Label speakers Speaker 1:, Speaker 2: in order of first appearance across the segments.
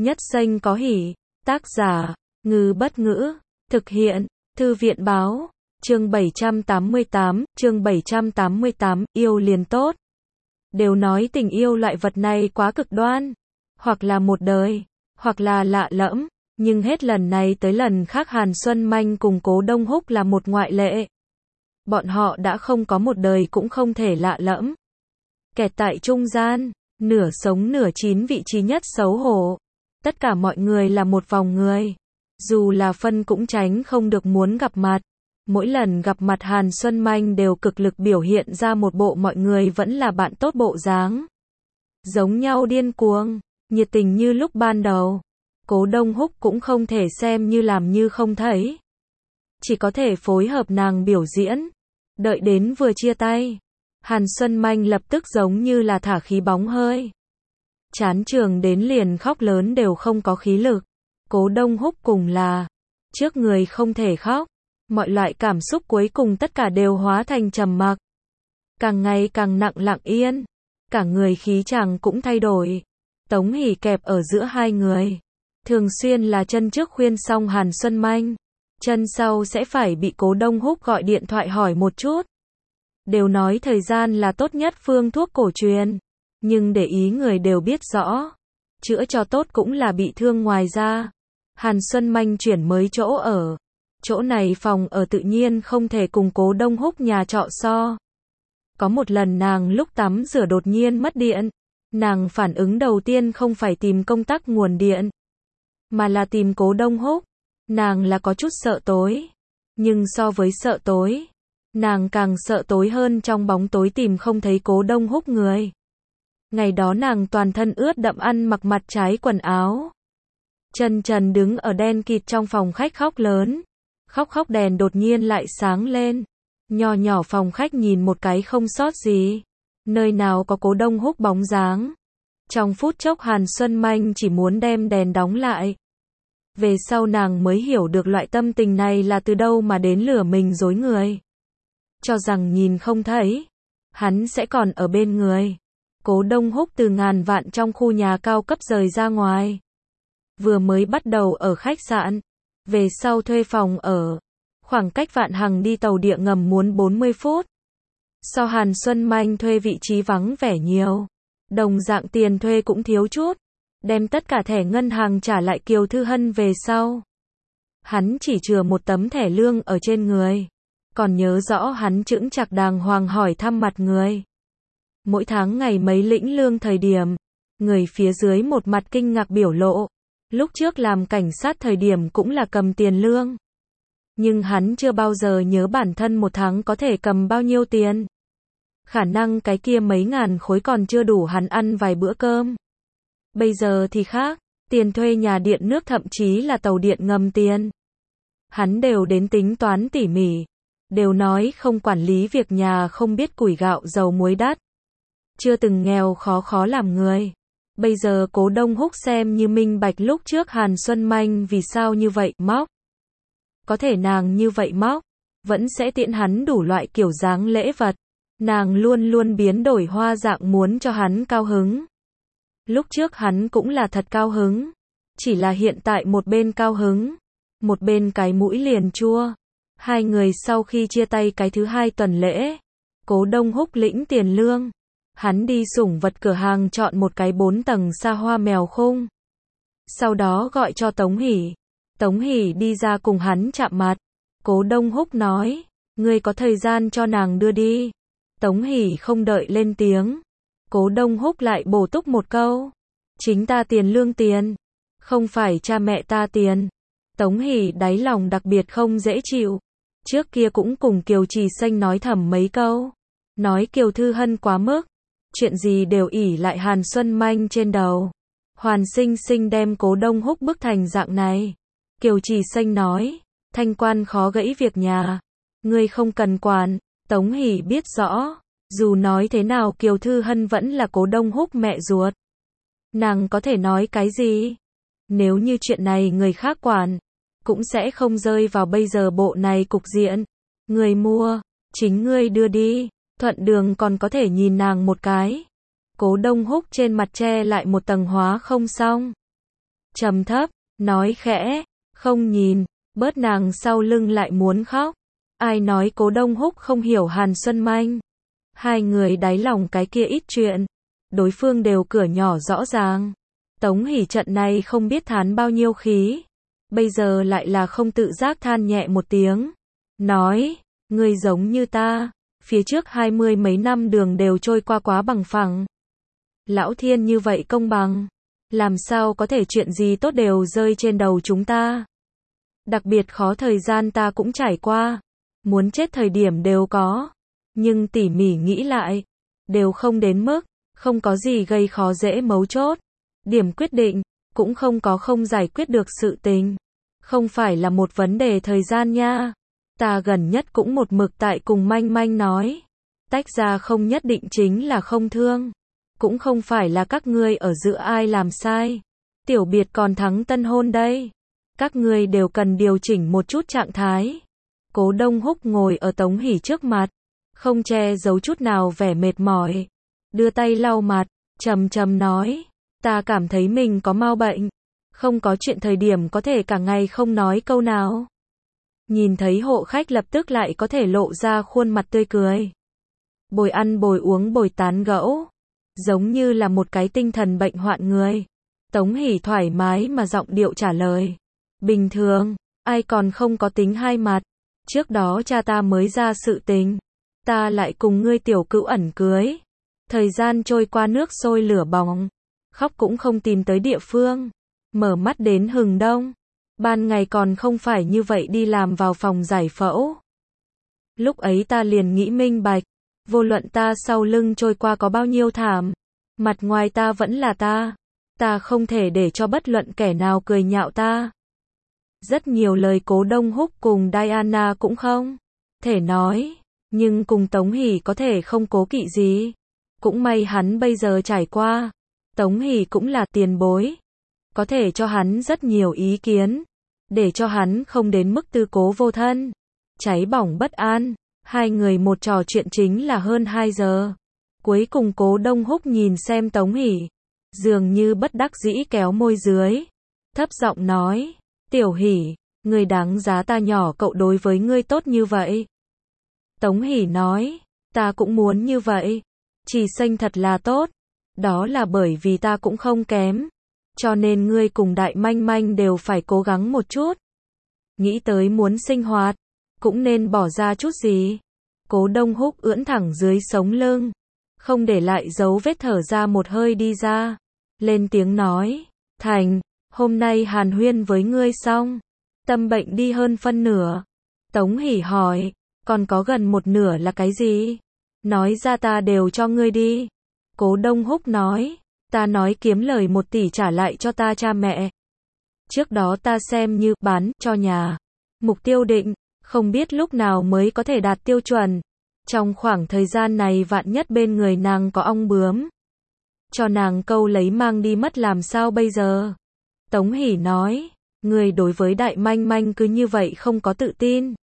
Speaker 1: Nhất Xanh có hỉ. Tác giả, Ngư Bất Ngữ. Thực hiện, Thư viện Báo. Chương 788, yêu liền tốt. Đều nói tình yêu loại vật này quá cực đoan. Hoặc là một đời, hoặc là lạ lẫm. Nhưng hết lần này tới lần khác Hàn Xuân Manh cùng Cố Đông Húc là một ngoại lệ. Bọn họ đã không có một đời cũng không thể lạ lẫm. Kẹt tại trung gian, nửa sống nửa chín vị trí nhất xấu hổ. Tất cả mọi người là một vòng người. Dù là phân cũng tránh không được muốn gặp mặt. Mỗi lần gặp mặt Hàn Xuân Manh đều cực lực biểu hiện ra một bộ mọi người vẫn là bạn tốt bộ dáng. Giống nhau điên cuồng, nhiệt tình như lúc ban đầu. Cố Đông Húc cũng không thể xem như làm như không thấy. Chỉ có thể phối hợp nàng biểu diễn. Đợi đến vừa chia tay, Hàn Xuân Manh lập tức giống như là thả khí bóng hơi. Chán trường đến liền khóc lớn đều không có khí lực. Cố Đông Húc cùng là trước người không thể khóc. Mọi loại cảm xúc cuối cùng tất cả đều hóa thành trầm mặc. Càng ngày càng nặng lặng yên. Cả người khí chàng cũng thay đổi. Tống Hỷ kẹp ở giữa hai người. Thường xuyên là chân trước khuyên xong Hàn Xuân Manh. Chân sau sẽ phải bị Cố Đông Húc gọi điện thoại hỏi một chút. Đều nói thời gian là tốt nhất phương thuốc cổ truyền. Nhưng để ý người đều biết rõ. Chữa cho tốt cũng là bị thương ngoài ra. Hàn Xuân Manh chuyển mới chỗ ở. Chỗ này phòng ở tự nhiên không thể cùng Cố Đông Húc nhà trọ so. Có một lần nàng lúc tắm rửa đột nhiên mất điện. Nàng phản ứng đầu tiên không phải tìm công tắc nguồn điện. Mà là tìm Cố Đông Húc. Nàng là có chút sợ tối. Nhưng so với sợ tối, nàng càng sợ tối hơn trong bóng tối tìm không thấy Cố Đông Húc người. Ngày đó nàng toàn thân ướt đẫm ăn mặc mặt trái quần áo. Chân trần đứng ở đen kịt trong phòng khách khóc lớn. Khóc đèn đột nhiên lại sáng lên. Nho nhỏ phòng khách nhìn một cái không sót gì. Nơi nào có Cố Đông Húc bóng dáng. Trong phút chốc Hàn Xuân Manh chỉ muốn đem đèn đóng lại. Về sau nàng mới hiểu được loại tâm tình này là từ đâu mà đến lừa mình dối người. Cho rằng nhìn không thấy. Hắn sẽ còn ở bên người. Cố Đông Húc từ ngàn vạn trong khu nhà cao cấp rời ra ngoài. Vừa mới bắt đầu ở khách sạn. Về sau thuê phòng ở. Khoảng cách Vạn Hằng đi tàu điện ngầm muốn 40 phút. So Hàn Xuân Manh thuê vị trí vắng vẻ nhiều. Đồng dạng tiền thuê cũng thiếu chút. Đem tất cả thẻ ngân hàng trả lại Kiều Thư Hân về sau. Hắn chỉ chừa một tấm thẻ lương ở trên người. Còn nhớ rõ hắn chững chạc đàng hoàng hỏi thăm mặt người. Mỗi tháng ngày mấy lĩnh lương thời điểm. Người phía dưới một mặt kinh ngạc biểu lộ. Lúc trước làm cảnh sát thời điểm cũng là cầm tiền lương. Nhưng hắn chưa bao giờ nhớ bản thân một tháng có thể cầm bao nhiêu tiền. Khả năng cái kia mấy ngàn khối còn chưa đủ hắn ăn vài bữa cơm. Bây giờ thì khác, tiền thuê nhà điện nước thậm chí là tàu điện ngầm tiền. Hắn đều đến tính toán tỉ mỉ. Đều nói không quản lý việc nhà không biết củi gạo dầu muối đắt. Chưa từng nghèo khó làm người. Bây giờ Cố Đông Húc xem như minh bạch lúc trước Hàn Xuân Manh vì sao như vậy móc. Có thể nàng như vậy móc, vẫn sẽ tiện hắn đủ loại kiểu dáng lễ vật. Nàng luôn luôn biến đổi hoa dạng muốn cho hắn cao hứng. Lúc trước hắn cũng là thật cao hứng. Chỉ là hiện tại một bên cao hứng, một bên cái mũi liền chua. Hai người sau khi chia tay cái thứ hai tuần lễ, Cố Đông Húc lĩnh tiền lương. Hắn đi sủng vật cửa hàng chọn một cái 4 tầng xa hoa mèo khung. Sau đó gọi cho Tống Hỷ. Tống Hỷ đi ra cùng hắn chạm mặt. Cố Đông Húc nói, ngươi có thời gian cho nàng đưa đi. Tống Hỷ không đợi lên tiếng. Cố Đông Húc lại bổ túc một câu. Chính ta tiền lương tiền. Không phải cha mẹ ta tiền. Tống Hỷ đáy lòng đặc biệt không dễ chịu. Trước kia cũng cùng Kiều Trì Xanh nói thầm mấy câu. Nói Kiều Thư Hân quá mức. Chuyện gì đều ỷ lại Hàn Xuân Manh trên đầu. Hoàn sinh sinh đem Cố Đông Húc bức thành dạng này. Kiều Trì Xanh nói. Thanh quan khó gãy việc nhà. Ngươi không cần quản. Tống Hỷ biết rõ. Dù nói thế nào Kiều Thư Hân vẫn là Cố Đông Húc mẹ ruột. Nàng có thể nói cái gì? Nếu như chuyện này người khác quản, cũng sẽ không rơi vào bây giờ bộ này cục diện. Người mua, chính ngươi đưa đi. Thuận đường còn có thể nhìn nàng một cái. Cố Đông Húc trên mặt che lại một tầng hóa không xong. trầm thấp, nói khẽ, không nhìn, bớt nàng sau lưng lại muốn khóc. Ai nói Cố Đông Húc không hiểu Hàn Xuân Manh. Hai người đáy lòng cái kia ít chuyện, đối phương đều cửa nhỏ rõ ràng. Tống Hỷ trận này không biết thán bao nhiêu khí, bây giờ lại là không tự giác than nhẹ một tiếng, nói, ngươi giống như ta, phía trước 20 mấy năm đường đều trôi qua quá bằng phẳng. Lão thiên như vậy công bằng, làm sao có thể chuyện gì tốt đều rơi trên đầu chúng ta. Đặc biệt khó thời gian ta cũng trải qua, muốn chết thời điểm đều có, nhưng tỉ mỉ nghĩ lại, đều không đến mức, không có gì gây khó dễ mấu chốt. Điểm quyết định, cũng không có không giải quyết được sự tình. Không phải là một vấn đề thời gian nha. Ta gần nhất cũng một mực tại cùng Manh Manh nói. Tách ra không nhất định chính là không thương. Cũng không phải là các ngươi ở giữa ai làm sai. Tiểu biệt còn thắng tân hôn đây. Các ngươi đều cần điều chỉnh một chút trạng thái. Cố Đông Húc ngồi ở Tống Hỷ trước mặt, không che giấu chút nào vẻ mệt mỏi. Đưa tay lau mặt, trầm trầm nói. Ta cảm thấy mình có mau bệnh. Không có chuyện thời điểm có thể cả ngày không nói câu nào. Nhìn thấy hộ khách lập tức lại có thể lộ ra khuôn mặt tươi cười. Bồi ăn bồi uống bồi tán gẫu. Giống như là một cái tinh thần bệnh hoạn người. Tống Hỷ thoải mái mà giọng điệu trả lời. Bình thường, ai còn không có tính hai mặt. Trước đó cha ta mới ra sự tình. Ta lại cùng ngươi tiểu cữu ẩn cưới. Thời gian trôi qua nước sôi lửa bỏng. Khóc cũng không tìm tới địa phương. Mở mắt đến hừng đông. Ban ngày còn không phải như vậy đi làm vào phòng giải phẫu. Lúc ấy ta liền nghĩ minh bạch. Vô luận ta sau lưng trôi qua có bao nhiêu thảm. Mặt ngoài ta vẫn là ta. Ta không thể để cho bất luận kẻ nào cười nhạo ta. Rất nhiều lời Cố Đông Húc cùng Diana cũng không thể nói. Nhưng cùng Tống Hỷ có thể không cố kỵ gì. Cũng may hắn bây giờ trải qua. Tống Hỷ cũng là tiền bối. Có thể cho hắn rất nhiều ý kiến. Để cho hắn không đến mức tư cố vô thân. Cháy bỏng bất an. Hai người một trò chuyện chính là hơn 2 giờ. Cuối cùng Cố Đông Húc nhìn xem Tống Hỷ. Dường như bất đắc dĩ kéo môi dưới. Thấp giọng nói. Tiểu Hỷ, ngươi đáng giá ta nhỏ cậu đối với ngươi tốt như vậy. Tống Hỷ nói. Ta cũng muốn như vậy. Chỉ xanh thật là tốt. Đó là bởi vì ta cũng không kém. Cho nên ngươi cùng Đại Manh Manh đều phải cố gắng một chút. Nghĩ tới muốn sinh hoạt, cũng nên bỏ ra chút gì. Cố Đông Húc ưỡn thẳng dưới sống lưng. Không để lại dấu vết thở ra một hơi đi ra. Lên tiếng nói. Thành, hôm nay hàn huyên với ngươi xong. Tâm bệnh đi hơn phân nửa. Tống Hỷ hỏi. Còn có gần một nửa là cái gì? Nói ra ta đều cho ngươi đi. Cố Đông Húc nói. Ta nói kiếm lời 1 tỷ trả lại cho ta cha mẹ. Trước đó ta xem như bán cho nhà. Mục tiêu định, không biết lúc nào mới có thể đạt tiêu chuẩn. Trong khoảng thời gian này vạn nhất bên người nàng có ong bướm. Cho nàng câu lấy mang đi mất làm sao bây giờ? Tống Hỷ nói. Người đối với Đại Manh Manh cứ như vậy không có tự tin.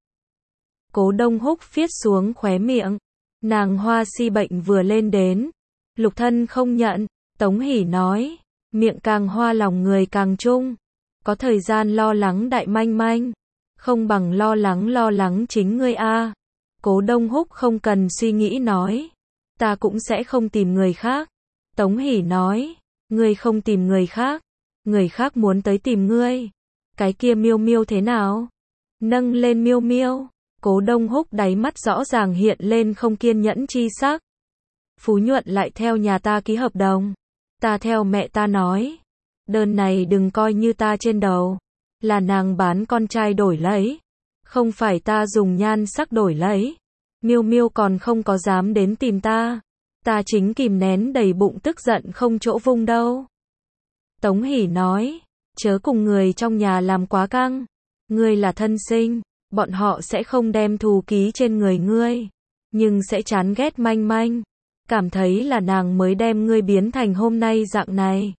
Speaker 1: Cố Đông Húc phiết xuống khóe miệng. Nàng hoa si bệnh vừa lên đến. Lục thân không nhận. Tống Hỷ nói. Miệng càng hoa lòng người càng trung. Có thời gian lo lắng Đại Manh Manh. Không bằng lo lắng chính ngươi a. Cố Đông Húc không cần suy nghĩ nói. Ta cũng sẽ không tìm người khác. Tống Hỷ nói. Ngươi không tìm người khác. Người khác muốn tới tìm ngươi. Cái kia Miêu Miêu thế nào? Nâng lên Miêu Miêu. Cố Đông Húc đáy mắt rõ ràng hiện lên không kiên nhẫn chi sắc. Phú Nhuận lại theo nhà ta ký hợp đồng. Ta theo mẹ ta nói. Đơn này đừng coi như ta trên đầu. Là nàng bán con trai đổi lấy. Không phải ta dùng nhan sắc đổi lấy. Miêu Miêu còn không có dám đến tìm ta. Ta chính kìm nén đầy bụng tức giận không chỗ vung đâu. Tống Hỷ nói. Chớ cùng người trong nhà làm quá căng. Ngươi là thân sinh. Bọn họ sẽ không đem thù ký trên người ngươi. Nhưng sẽ chán ghét Manh Manh. Cảm thấy là nàng mới đem ngươi biến thành hôm nay dạng này.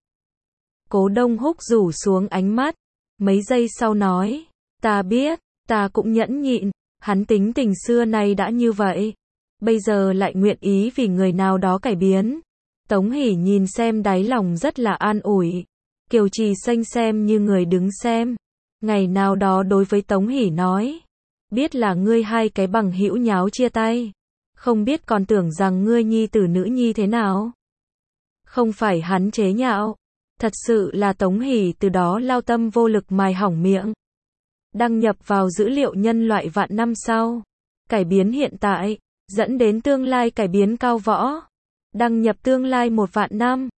Speaker 1: Cố Đông Húc rủ xuống ánh mắt. Mấy giây sau nói. Ta biết, ta cũng nhẫn nhịn. Hắn tính tình xưa nay đã như vậy. Bây giờ lại nguyện ý vì người nào đó cải biến. Tống Hỷ nhìn xem đáy lòng rất là an ủi. Kiều Trì Xanh xem như người đứng xem. Ngày nào đó đối với Tống Hỷ nói. Biết là ngươi hai cái bằng hữu nháo chia tay. Không biết còn tưởng rằng ngươi nhi tử nữ nhi thế nào. Không phải hắn chế nhạo. Thật sự là Tống Hỷ từ đó lao tâm vô lực mài hỏng miệng. Đăng nhập vào dữ liệu nhân loại vạn năm sau. Cải biến hiện tại, dẫn đến tương lai cải biến cao võ. Đăng nhập tương lai 1 vạn năm.